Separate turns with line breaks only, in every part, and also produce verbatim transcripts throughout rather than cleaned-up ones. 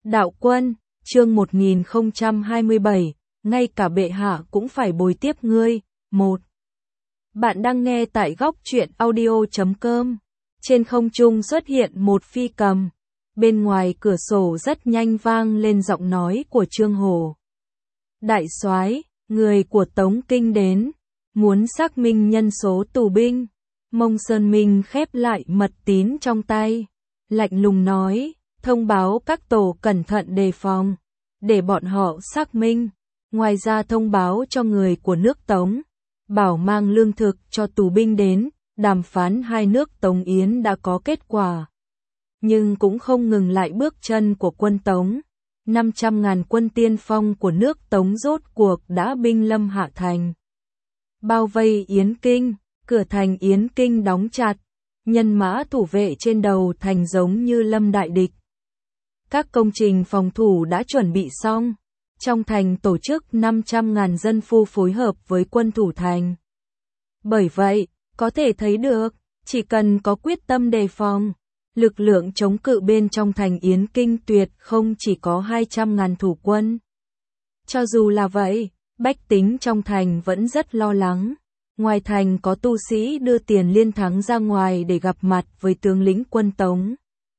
Đạo quân, chương một nghìn không trăm hai mươi bảy, ngay cả bệ hạ cũng phải bồi tiếp ngươi. một. Bạn đang nghe tại góc truyện audio chấm com. Trên không trung xuất hiện một phi cầm. Bên ngoài cửa sổ rất nhanh vang lên giọng nói của Trương Hổ. Đại soái, người của Tống Kinh đến, muốn xác minh nhân số tù binh. Mông Sơn Minh khép lại mật tín trong tay, lạnh lùng nói, thông báo các tổ cẩn thận đề phòng, để bọn họ xác minh. Ngoài ra thông báo cho người của nước Tống, bảo mang lương thực cho tù binh đến. Đàm phán hai nước Tống Yến đã có kết quả, nhưng cũng không ngừng lại bước chân của quân Tống. năm trăm ngàn quân tiên phong của nước Tống rốt cuộc đã binh lâm hạ thành, bao vây Yến Kinh. Cửa thành Yến Kinh đóng chặt, nhân mã thủ vệ trên đầu thành giống như lâm đại địch. Các công trình phòng thủ đã chuẩn bị xong, trong thành tổ chức năm trăm ngàn dân phu phối hợp với quân thủ thành. Bởi vậy, có thể thấy được, chỉ cần có quyết tâm đề phòng, lực lượng chống cự bên trong thành Yến Kinh tuyệt không chỉ có hai trăm ngàn thủ quân. Cho dù là vậy, bách tính trong thành vẫn rất lo lắng. Ngoài thành có tu sĩ đưa Tiền Liên Thắng ra ngoài để gặp mặt với tướng lĩnh quân Tống.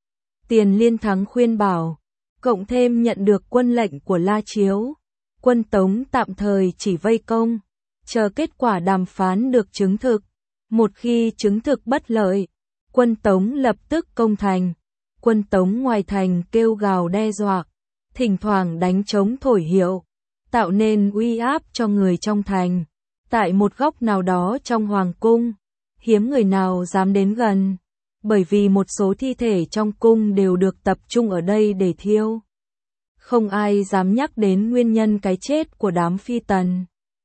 Tiền Liên Thắng khuyên bảo, cộng thêm nhận được quân lệnh của La Chiếu, quân Tống tạm thời chỉ vây công, chờ kết quả đàm phán được chứng thực. Một khi chứng thực bất lợi, quân Tống lập tức công thành. Quân Tống ngoài thành kêu gào đe dọa, thỉnh thoảng đánh trống thổi hiệu, tạo nên uy áp cho người trong thành. Tại một góc nào đó trong hoàng cung, hiếm người nào dám đến gần, bởi vì một số thi thể trong cung đều được tập trung ở đây để thiêu. Không ai dám nhắc đến nguyên nhân cái chết của đám phi tần.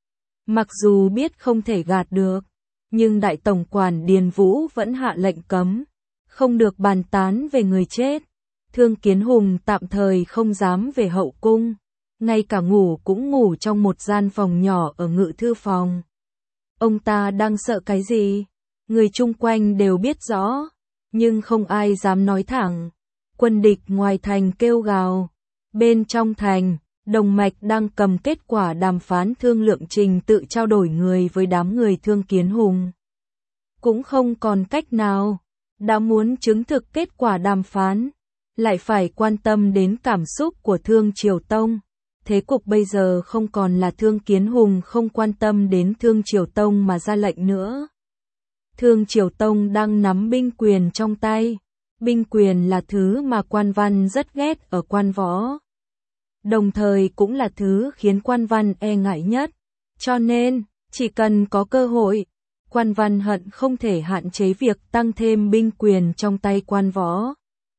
Mặc dù biết không thể gạt được, nhưng đại tổng quản Điền Vũ vẫn hạ lệnh cấm, không được bàn tán về người chết. Thương Kiến Hùng tạm thời không dám về hậu cung. Ngay cả ngủ cũng ngủ trong một gian phòng nhỏ ở ngự thư phòng. Ông ta đang sợ cái gì? Người chung quanh đều biết rõ, nhưng không ai dám nói thẳng. Quân địch ngoài thành kêu gào. Bên trong thành, Đồng Mạch đang cầm kết quả đàm phán thương lượng trình tự trao đổi người với đám người Thương Kiến Hùng. Cũng không còn cách nào, đã muốn chứng thực kết quả đàm phán, lại phải quan tâm đến cảm xúc của Thương Triều Tông. Thế cục bây giờ không còn là Thương Kiến Hùng không quan tâm đến Thương Triều Tông mà ra lệnh nữa. Thương Triều Tông đang nắm binh quyền trong tay. Binh quyền là thứ mà quan văn rất ghét ở quan võ. Đồng thời cũng là thứ khiến quan văn e ngại nhất. Cho nên, chỉ cần có cơ hội, quan văn hận không thể hạn chế việc tăng thêm binh quyền trong tay quan võ.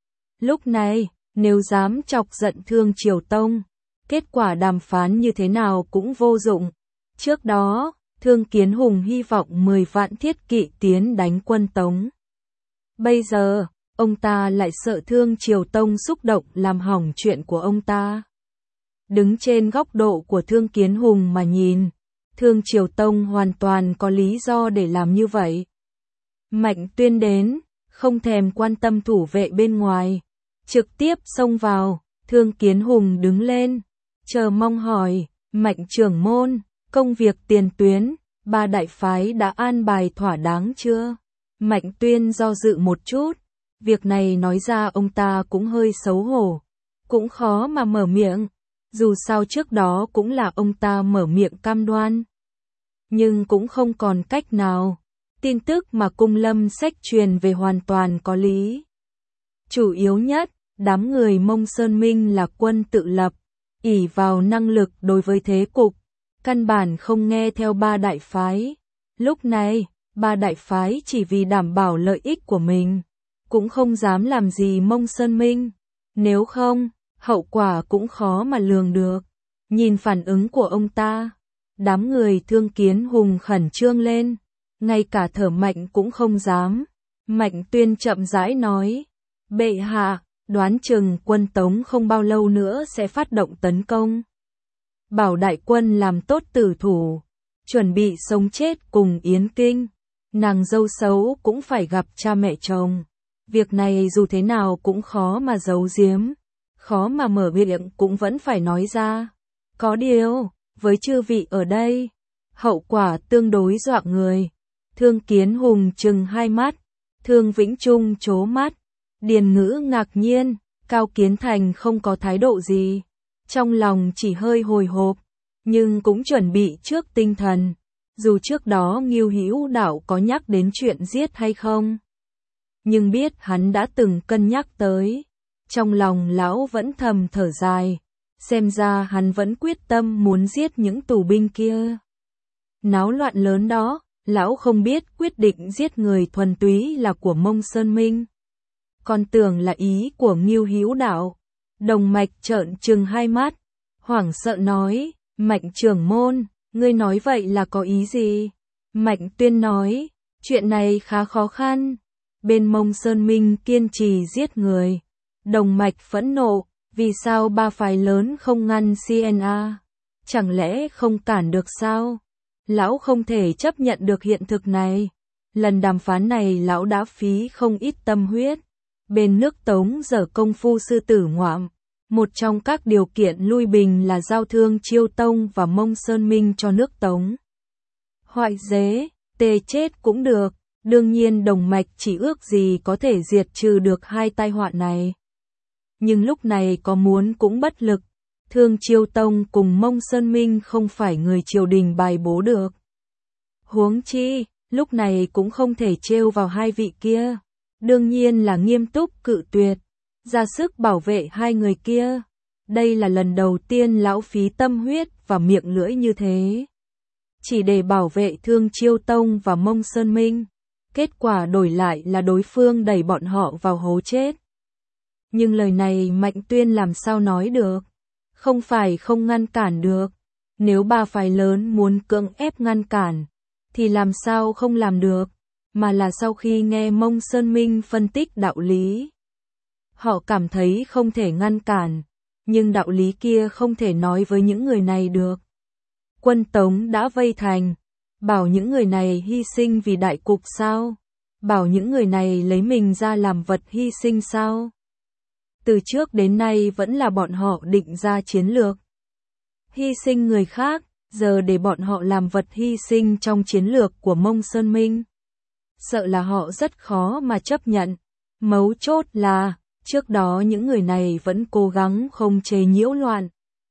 Lúc này, nếu dám chọc giận Thương Triều Tông, kết quả đàm phán như thế nào cũng vô dụng. Trước đó, Thương Kiến Hùng hy vọng mười vạn thiết kỵ tiến đánh quân Tống. Bây giờ, ông ta lại sợ Thương Triều Tông xúc động làm hỏng chuyện của ông ta. Đứng trên góc độ của Thương Kiến Hùng mà nhìn, Thương Triều Tông hoàn toàn có lý do để làm như vậy. Mạnh Tuyên đến, không thèm quan tâm thủ vệ bên ngoài, trực tiếp xông vào. Thương Kiến Hùng đứng lên, chờ mong hỏi, Mạnh trưởng môn, công việc tiền tuyến, ba đại phái đã an bài thỏa đáng chưa? Mạnh Tuyên do dự một chút, việc này nói ra ông ta cũng hơi xấu hổ, cũng khó mà mở miệng, dù sao trước đó cũng là ông ta mở miệng cam đoan. Nhưng cũng không còn cách nào, tin tức mà cung lâm sách truyền về hoàn toàn có lý. Chủ yếu nhất, đám người Mông Sơn Minh là quân tự lập, ỷ vào năng lực đối với thế cục, căn bản không nghe theo ba đại phái. Lúc này, ba đại phái chỉ vì đảm bảo lợi ích của mình, cũng không dám làm gì Mông Sơn Minh. Nếu không, hậu quả cũng khó mà lường được. Nhìn phản ứng của ông ta, đám người Thương Kiến Hùng khẩn trương lên, ngay cả thở mạnh cũng không dám. Mạnh Tuyên chậm rãi nói, bệ hạ, đoán chừng quân Tống không bao lâu nữa sẽ phát động tấn công. Bảo đại quân làm tốt tử thủ, chuẩn bị sống chết cùng Yến Kinh. Nàng dâu xấu cũng phải gặp cha mẹ chồng. Việc này dù thế nào cũng khó mà giấu giếm. khó mà mở miệng cũng vẫn phải nói ra. Có điều, với chư vị ở đây, hậu quả tương đối dọa người. Thương Kiến Hùng trừng hai mắt, Thương Vĩnh Trung trố mắt, Điền Ngữ ngạc nhiên, Cao Kiến Thành không có thái độ gì. Trong lòng chỉ hơi hồi hộp, nhưng cũng chuẩn bị trước tinh thần. Dù trước đó Ngưu Hữu Đạo có nhắc đến chuyện giết hay không, nhưng biết hắn đã từng cân nhắc tới. Trong lòng lão vẫn thầm thở dài, xem ra hắn vẫn quyết tâm muốn giết những tù binh kia. Náo loạn lớn đó, lão không biết quyết định giết người thuần túy là của Mông Sơn Minh, còn tưởng là ý của Ngưu Hữu Đạo. Đồng Mạch trợn trừng hai mắt, hoảng sợ nói, Mạnh trưởng môn, ngươi nói vậy là có ý gì? Mạnh Tuyên nói, chuyện này khá khó khăn. Bên Mông Sơn Minh kiên trì giết người. Đồng Mạch phẫn nộ, vì sao ba phái lớn không ngăn xê en a? Chẳng lẽ không cản được sao? Lão không thể chấp nhận được hiện thực này. Lần đàm phán này lão đã phí không ít tâm huyết. Bên nước Tống giở công phu sư tử ngoạm. Một trong các điều kiện lui bình là giao thương Chiêu Tông và Mông Sơn Minh cho nước Tống. Hoại dế, tê chết cũng được. Đương nhiên Đồng Mạch chỉ ước gì có thể diệt trừ được hai tai họa này. Nhưng lúc này có muốn cũng bất lực. Thương Chiêu Tông cùng Mông Sơn Minh không phải người triều đình bài bố được. Huống chi, lúc này cũng không thể trêu vào hai vị kia. Đương nhiên là nghiêm túc cự tuyệt, ra sức bảo vệ hai người kia. Đây là lần đầu tiên lão phí tâm huyết và miệng lưỡi như thế, chỉ để bảo vệ Thương Chiêu Tông và Mông Sơn Minh. Kết quả đổi lại là đối phương đẩy bọn họ vào hố chết. Nhưng lời này Mạnh Tuyên làm sao nói được? Không phải không ngăn cản được. Nếu ba phái lớn muốn cưỡng ép ngăn cản, thì làm sao không làm được? Mà là sau khi nghe Mông Sơn Minh phân tích đạo lý, họ cảm thấy không thể ngăn cản. Nhưng đạo lý kia không thể nói với những người này được. Quân Tống đã vây thành, bảo những người này hy sinh vì đại cục sao? Bảo những người này lấy mình ra làm vật hy sinh sao? Từ trước đến nay vẫn là bọn họ định ra chiến lược hy sinh người khác, giờ để bọn họ làm vật hy sinh trong chiến lược của Mông Sơn Minh. Sợ là họ rất khó mà chấp nhận. Mấu chốt là, trước đó những người này vẫn cố gắng không chế nhiễu loạn,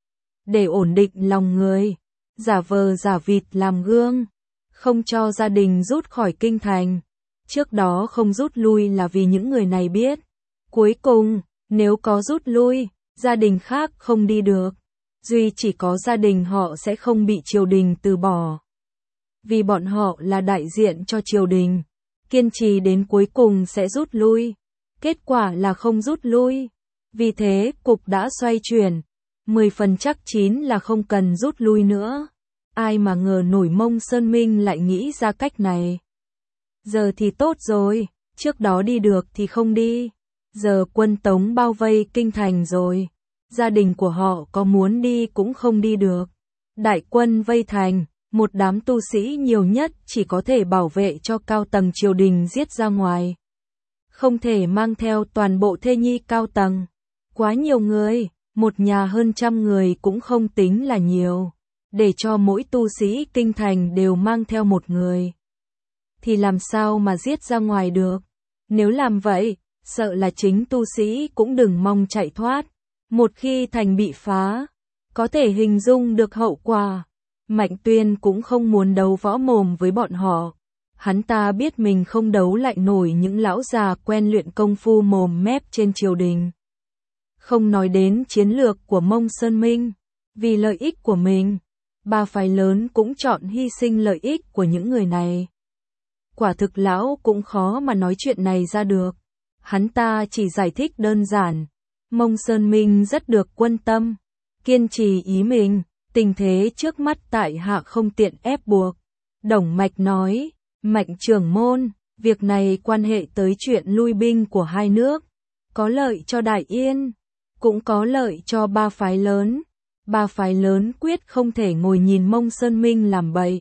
để ổn định lòng người, giả vờ giả vịt làm gương, không cho gia đình rút khỏi kinh thành. Trước đó không rút lui là vì những người này biết, cuối cùng, nếu có rút lui, gia đình khác không đi được, duy chỉ có gia đình họ sẽ không bị triều đình từ bỏ. Vì bọn họ là đại diện cho triều đình, kiên trì đến cuối cùng sẽ rút lui. Kết quả là không rút lui. Vì thế, cục đã xoay chuyển. Mười phần chắc chín là không cần rút lui nữa. Ai mà ngờ nổi Mông Sơn Minh lại nghĩ ra cách này. Giờ thì tốt rồi, trước đó đi được thì không đi. Giờ quân Tống bao vây kinh thành rồi. Gia đình của họ có muốn đi cũng không đi được. Đại quân vây thành, một đám tu sĩ nhiều nhất chỉ có thể bảo vệ cho cao tầng triều đình giết ra ngoài. Không thể mang theo toàn bộ thê nhi cao tầng. Quá nhiều người, một nhà hơn trăm người cũng không tính là nhiều. Để cho mỗi tu sĩ kinh thành đều mang theo một người, thì làm sao mà giết ra ngoài được? Nếu làm vậy, sợ là chính tu sĩ cũng đừng mong chạy thoát. Một khi thành bị phá, có thể hình dung được hậu quả. Mạnh Tuyên cũng không muốn đấu võ mồm với bọn họ. Hắn ta biết mình không đấu lại nổi những lão già quen luyện công phu mồm mép trên triều đình. Không nói đến chiến lược của Mông Sơn Minh, vì lợi ích của mình, ba phái lớn cũng chọn hy sinh lợi ích của những người này. Quả thực lão cũng khó mà nói chuyện này ra được. Hắn ta chỉ giải thích đơn giản. Mông Sơn Minh rất được quân tâm, kiên trì ý mình, tình thế trước mắt tại hạ không tiện ép buộc. Đồng Mạch nói, Mạnh trưởng môn, việc này quan hệ tới chuyện lui binh của hai nước, có lợi cho Đại Yên, cũng có lợi cho ba phái lớn. Ba phái lớn quyết không thể ngồi nhìn Mông Sơn Minh làm bậy.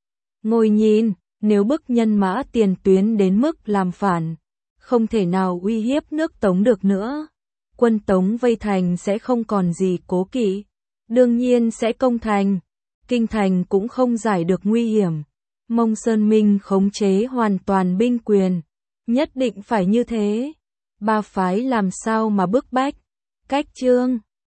Ngồi nhìn, nếu bức nhân mã tiền tuyến đến mức làm phản, không thể nào uy hiếp nước Tống được nữa. quân Tống vây thành sẽ không còn gì cố kỵ, đương nhiên sẽ công thành, kinh thành cũng không giải được nguy hiểm. Mông Sơn Minh khống chế hoàn toàn binh quyền, nhất định phải như thế. Ba phái làm sao mà bức bách, cách trương